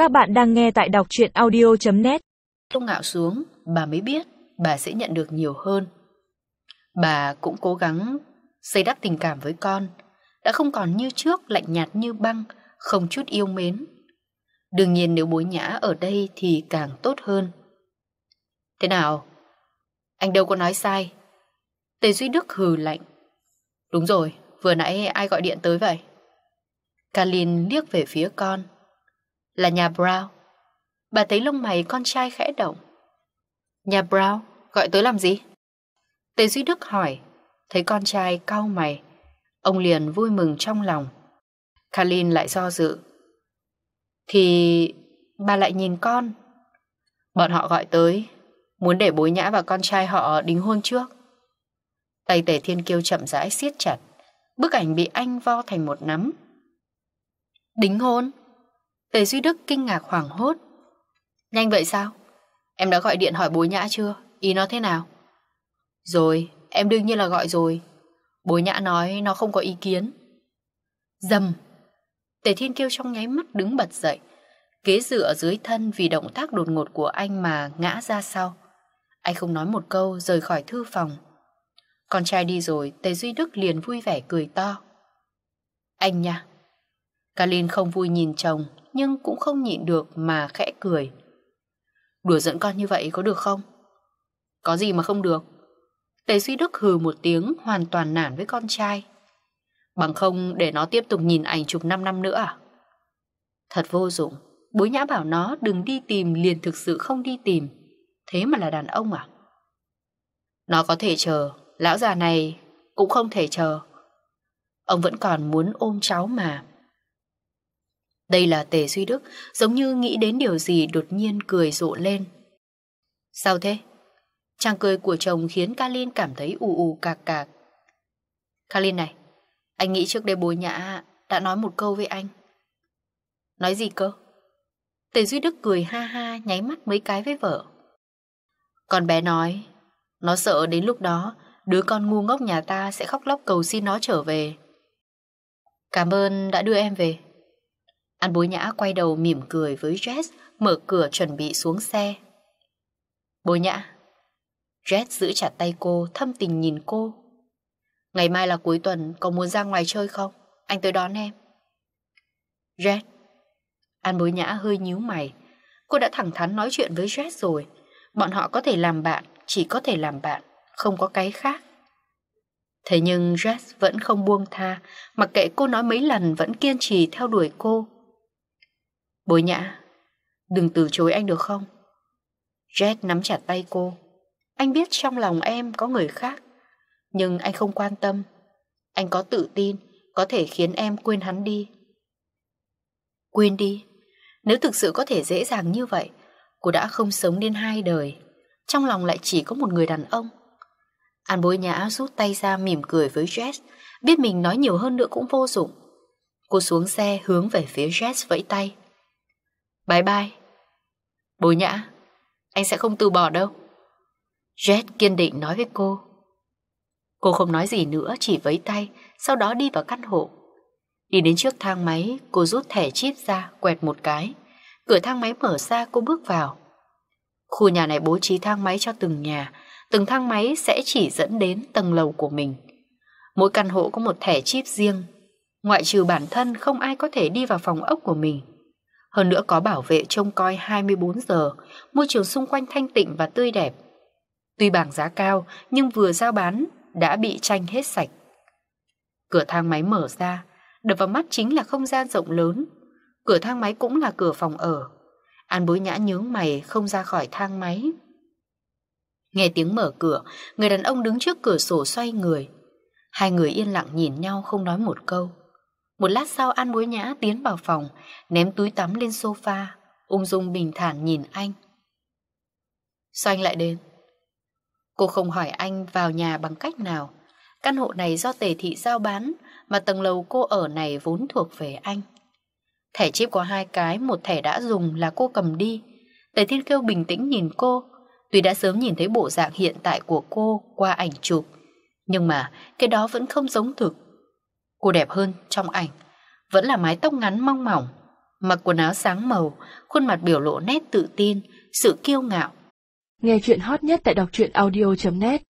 Các bạn đang nghe tại đọc truyện audio.net. Lúc ngạo xuống, bà mới biết bà sẽ nhận được nhiều hơn. Bà cũng cố gắng xây đắp tình cảm với con, đã không còn như trước lạnh nhạt như băng, không chút yêu mến. Đương nhiên nếu Bối Nhã ở đây thì càng tốt hơn. Thế nào? Anh đâu có nói sai. Tề Duy Đức hừ lạnh. Đúng rồi, vừa nãy ai gọi điện tới vậy? Kalin liếc về phía con. Là nhà Brown. Bà thấy lông mày con trai khẽ động. Nhà Brown gọi tới làm gì? Tề Duy Đức hỏi. Thấy con trai cau mày, ông liền vui mừng trong lòng. Kalin lại do dự. Thì bà lại nhìn con. Bọn họ gọi tới, muốn để Bối Nhã và con trai họ đính hôn trước. Tay Tề Thiên Kiêu chậm rãi siết chặt. Bức ảnh bị anh vo thành một nắm. Đính hôn? Tề Duy Đức kinh ngạc hoảng hốt. Nhanh vậy sao? Em đã gọi điện hỏi Bối Nhã chưa? Ý nó thế nào? Rồi, em đương nhiên là gọi rồi. Bối Nhã nói nó không có ý kiến. Dầm! Tề Thiên Kiêu trong nháy mắt đứng bật dậy. Ghế dựa dưới thân vì động tác đột ngột của anh mà ngã ra sau. Anh không nói một câu rời khỏi thư phòng. Con trai đi rồi, Tề Duy Đức liền vui vẻ cười to. Anh nha! Kalin không vui nhìn chồng, nhưng cũng không nhịn được mà khẽ cười. Đùa giỡn con như vậy có được không? Có gì mà không được? Tề Duy Đức hừ một tiếng, hoàn toàn nản với con trai. Bằng không để nó tiếp tục nhìn ảnh chụp 5 năm nữa à? Thật vô dụng. Bối Nhã bảo nó đừng đi tìm liền thực sự không đi tìm. Thế mà là đàn ông à? Nó có thể chờ, lão già này cũng không thể chờ. Ông vẫn còn muốn ôm cháu mà. Đây là Tề Duy Đức, giống như nghĩ đến điều gì đột nhiên cười rộ lên. Sao thế? Chàng cười của chồng khiến Kalin cảm thấy ù ù cạc cạc. Kalin này, anh nghĩ trước đây Bối Nhã đã nói một câu với anh. Nói gì cơ? Tề Duy Đức cười ha ha, nháy mắt mấy cái với vợ. Con bé nói, nó sợ đến lúc đó đứa con ngu ngốc nhà ta sẽ khóc lóc cầu xin nó trở về. Cảm ơn đã đưa em về. An Bối Nhã quay đầu mỉm cười với Jess, mở cửa chuẩn bị xuống xe. Bối Nhã. Jess giữ chặt tay cô, thâm tình nhìn cô. Ngày mai là cuối tuần, có muốn ra ngoài chơi không? Anh tới đón em. Jess. An Bối Nhã hơi nhíu mày. Cô đã thẳng thắn nói chuyện với Jess rồi. Bọn họ có thể làm bạn, chỉ có thể làm bạn, không có cái khác. Thế nhưng Jess vẫn không buông tha, mặc kệ cô nói mấy lần vẫn kiên trì theo đuổi cô. Bối Nhã, đừng từ chối anh được không? Jess nắm chặt tay cô. Anh biết trong lòng em có người khác, nhưng anh không quan tâm. Anh có tự tin, có thể khiến em quên hắn đi. Quên đi? Nếu thực sự có thể dễ dàng như vậy, cô đã không sống đến 2 đời. Trong lòng lại chỉ có một người đàn ông. An Bối Nhã rút tay ra mỉm cười với Jess, biết mình nói nhiều hơn nữa cũng vô dụng. Cô xuống xe hướng về phía Jess vẫy tay. Bye bye. Bối Nhã, anh sẽ không từ bỏ đâu. Jess kiên định nói với cô. Cô không nói gì nữa, chỉ vẫy tay, sau đó đi vào căn hộ. Đi đến trước thang máy, cô rút thẻ chip ra, quẹt một cái. Cửa thang máy mở ra, cô bước vào. Khu nhà này bố trí thang máy cho từng nhà, từng thang máy sẽ chỉ dẫn đến tầng lầu của mình. Mỗi căn hộ có một thẻ chip riêng. Ngoại trừ bản thân, không ai có thể đi vào phòng ốc của mình. Hơn nữa có bảo vệ trông coi 24 giờ, môi trường xung quanh thanh tịnh và tươi đẹp. Tuy bảng giá cao, nhưng vừa giao bán đã bị tranh hết sạch. Cửa thang máy mở ra, đập vào mắt chính là không gian rộng lớn. Cửa thang máy cũng là cửa phòng ở. An Bối Nhã nhướng mày không ra khỏi thang máy. Nghe tiếng mở cửa, người đàn ông đứng trước cửa sổ xoay người. Hai người yên lặng nhìn nhau không nói một câu. Một lát sau An Bối Nhã tiến vào phòng, ném túi tắm lên sofa, ung dung bình thản nhìn anh. Sao anh lại đến? Cô không hỏi anh vào nhà bằng cách nào. Căn hộ này do Tề Thị giao bán, mà tầng lầu cô ở này vốn thuộc về anh. Thẻ chip có 2 cái, một thẻ đã dùng là cô cầm đi. Tề Thiên Kiêu bình tĩnh nhìn cô. Tuy đã sớm nhìn thấy bộ dạng hiện tại của cô qua ảnh chụp, nhưng mà cái đó vẫn không giống thực. Cô đẹp hơn trong ảnh, vẫn là mái tóc ngắn mong mỏng. mặc quần áo sáng màu, khuôn mặt biểu lộ nét tự tin, sự kiêu ngạo. Nghe chuyện hot nhất tại đọc truyện audio.net